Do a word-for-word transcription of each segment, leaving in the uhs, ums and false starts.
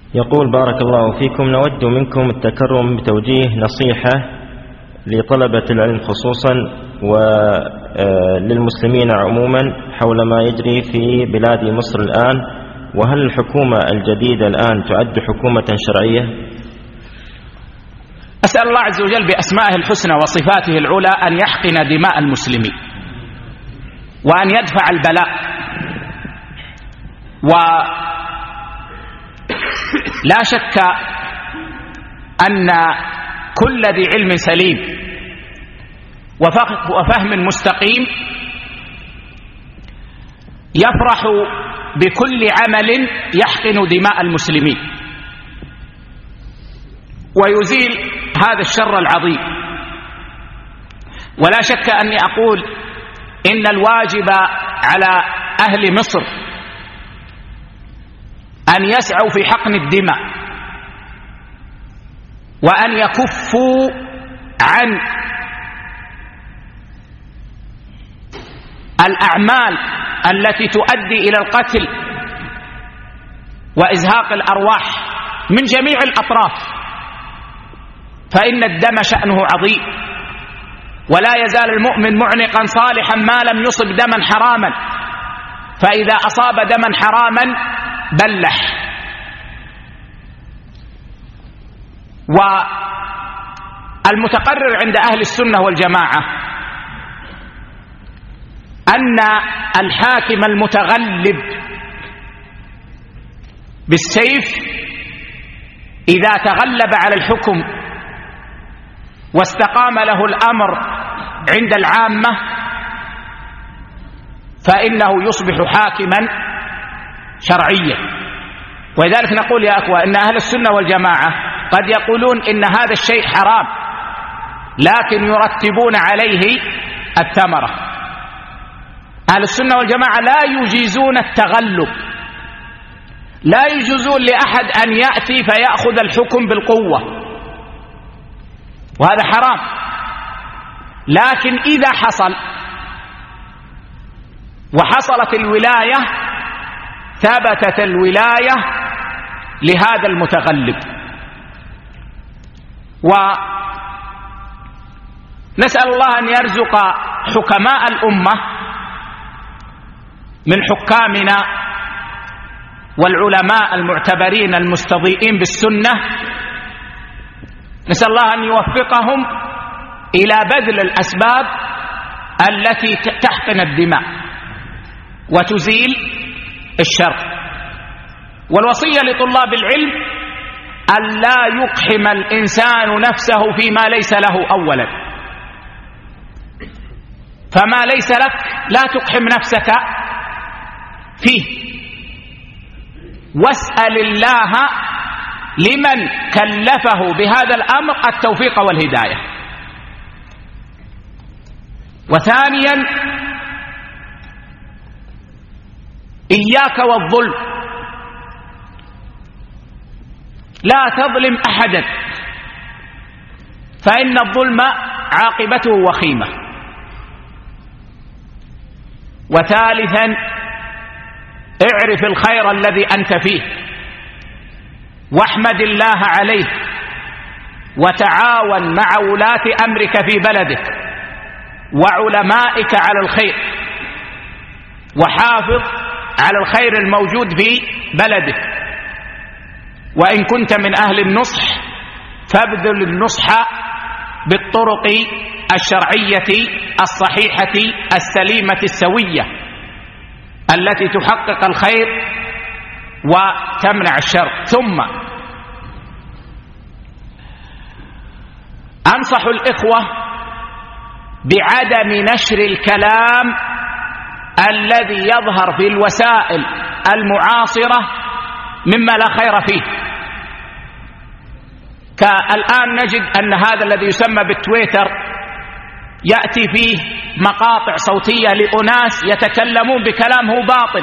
يقول: بارك الله فيكم، نود منكم التكرم بتوجيه نصيحة لطلبة العلم خصوصا وللمسلمين عموما حول ما يجري في بلاد مصر الآن، وهل الحكومة الجديدة الآن تعد حكومة شرعية؟ أسأل الله عز وجل بأسمائه الحسنى وصفاته العلى أن يحقن دماء المسلمين وأن يدفع البلاء، ولا شك أن كل ذي علم سليم وفهم مستقيم يفرح بكل عمل يحقن دماء المسلمين ويزيل هذا الشر العظيم. ولا شك أني أقول إن الواجب على أهل مصر أن يسعوا في حقن الدماء وأن يكفوا عن الأعمال التي تؤدي إلى القتل وإزهاق الأرواح من جميع الأطراف، فإن الدم شأنه عظيم، ولا يزال المؤمن معنقا صالحا ما لم يصب دما حراما، فإذا أصاب دما حراما بلح. والمتقرر عند أهل السنة والجماعة أن الحاكم المتغلب بالسيف إذا تغلب على الحكم واستقام له الأمر عند العامة فإنه يصبح حاكما شرعيا. ولذلك نقول يا أخوة إن أهل السنة والجماعة قد يقولون إن هذا الشيء حرام لكن يرتبون عليه الثمرة. أهل السنة والجماعة لا يجيزون التغلب، لا يجوزون لأحد أن يأتي فيأخذ الحكم بالقوة، وهذا حرام. لكن إذا حصل وحصلت الولاية ثبتت الولاية لهذا المتغلب. ونسأل الله أن يرزق حكماء الأمة من حكامنا والعلماء المعتبرين المستضيئين بالسنة، نسأل الله أن يوفقهم إلى بذل الأسباب التي تحقن الدماء وتزيل الشر. والوصية لطلاب العلم أن لا يقحم الإنسان نفسه فيما ليس له أولا، فما ليس لك لا تقحم نفسك فيه، واسأل الله لمن كلفه بهذا الأمر التوفيق والهداية. وثانيا إياك والظلم، لا تظلم أحدا فإن الظلم عاقبته وخيمة. وثالثا اعرف الخير الذي أنت فيه واحمد الله عليه، وتعاون مع ولاة أمرك في بلدك وعلمائك على الخير، وحافظ على الخير الموجود في بلدك. وإن كنت من أهل النصح فابذل النصح بالطرق الشرعية الصحيحة السليمة السوية التي تحقق الخير وتمنع الشر. ثم أنصح الإخوة بعدم نشر الكلام الذي يظهر في الوسائل المعاصرة مما لا خير فيه. كالآن نجد أن هذا الذي يسمى بالتويتر يأتي فيه مقاطع صوتية لأناس يتكلمون بكلام هو باطل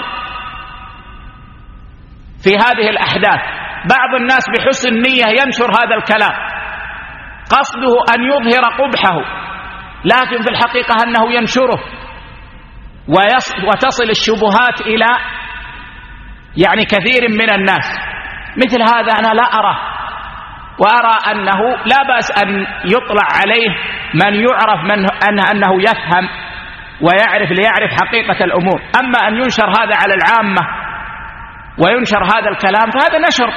في هذه الأحداث. بعض الناس بحسن نية ينشر هذا الكلام قصده أن يظهر قبحه، لكن في الحقيقة أنه ينشره وتصل الشبهات إلى يعني كثير من الناس. مثل هذا أنا لا أراه، وأرى أنه لا بأس أن يطلع عليه من يعرف من أنه, أنه يفهم ويعرف ليعرف حقيقة الأمور. أما أن ينشر هذا على العامة وينشر هذا الكلام فهذا نشر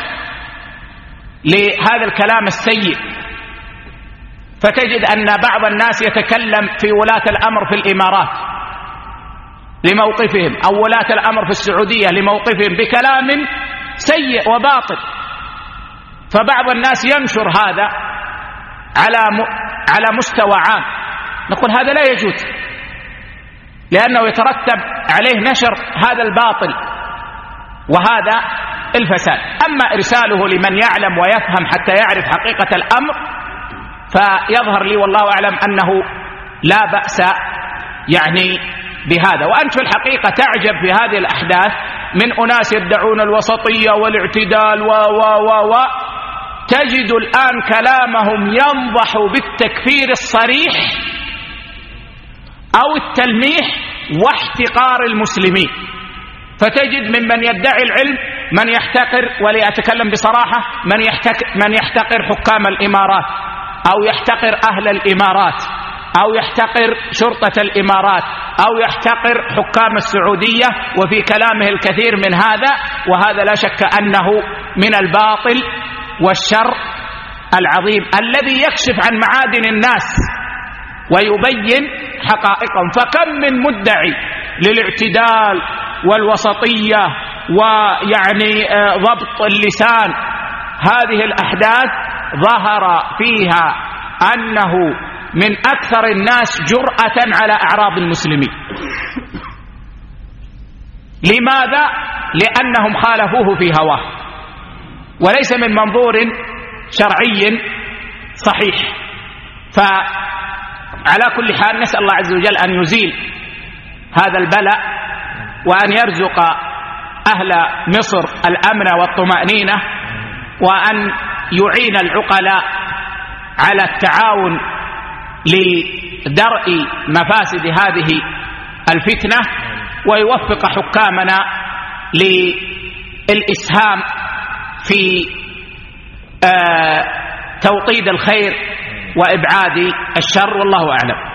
لهذا الكلام السيء. فتجد أن بعض الناس يتكلم في ولاة الأمر في الإمارات لموقفهم، أو ولاة الأمر في السعودية لموقفهم، بكلام سيء وباطل. فبعض الناس ينشر هذا على على مستوى عام، نقول هذا لا يجوز، لأنه يترتب عليه نشر هذا الباطل وهذا الفساد. أما إرساله لمن يعلم ويفهم حتى يعرف حقيقة الأمر فيظهر لي والله أعلم أنه لا بأس يعني بهذا. وأنت في الحقيقة تعجب في هذه الأحداث من أناس يدعون الوسطية والاعتدال و و و و تجد الآن كلامهم ينضح بالتكفير الصريح أو التلميح واحتقار المسلمين. فتجد ممن يدعي العلم من يحتقر، وليتكلم بصراحة، من يحتقر, من يحتقر حكام الإمارات، أو يحتقر أهل الإمارات، أو يحتقر شرطة الإمارات، أو يحتقر حكام السعودية، وفي كلامه الكثير من هذا. وهذا لا شك أنه من الباطل والشر العظيم الذي يكشف عن معادن الناس ويبين حقائقهم. فكم من مدعي للاعتدال والوسطية ويعني ضبط اللسان، هذه الأحداث ظهر فيها أنه من أكثر الناس جرأة على أعراض المسلمين. لماذا؟ لأنهم خالفوه في هواه وليس من منظور شرعي صحيح. فعلى كل حال نسأل الله عز وجل أن يزيل هذا البلاء، وأن يرزق أهل مصر الأمن والطمأنينة، وأن يعين العقلاء على التعاون لدرء مفاسد هذه الفتنة، ويوفق حكامنا للإسهام في توطيد الخير وإبعاد الشر، والله أعلم.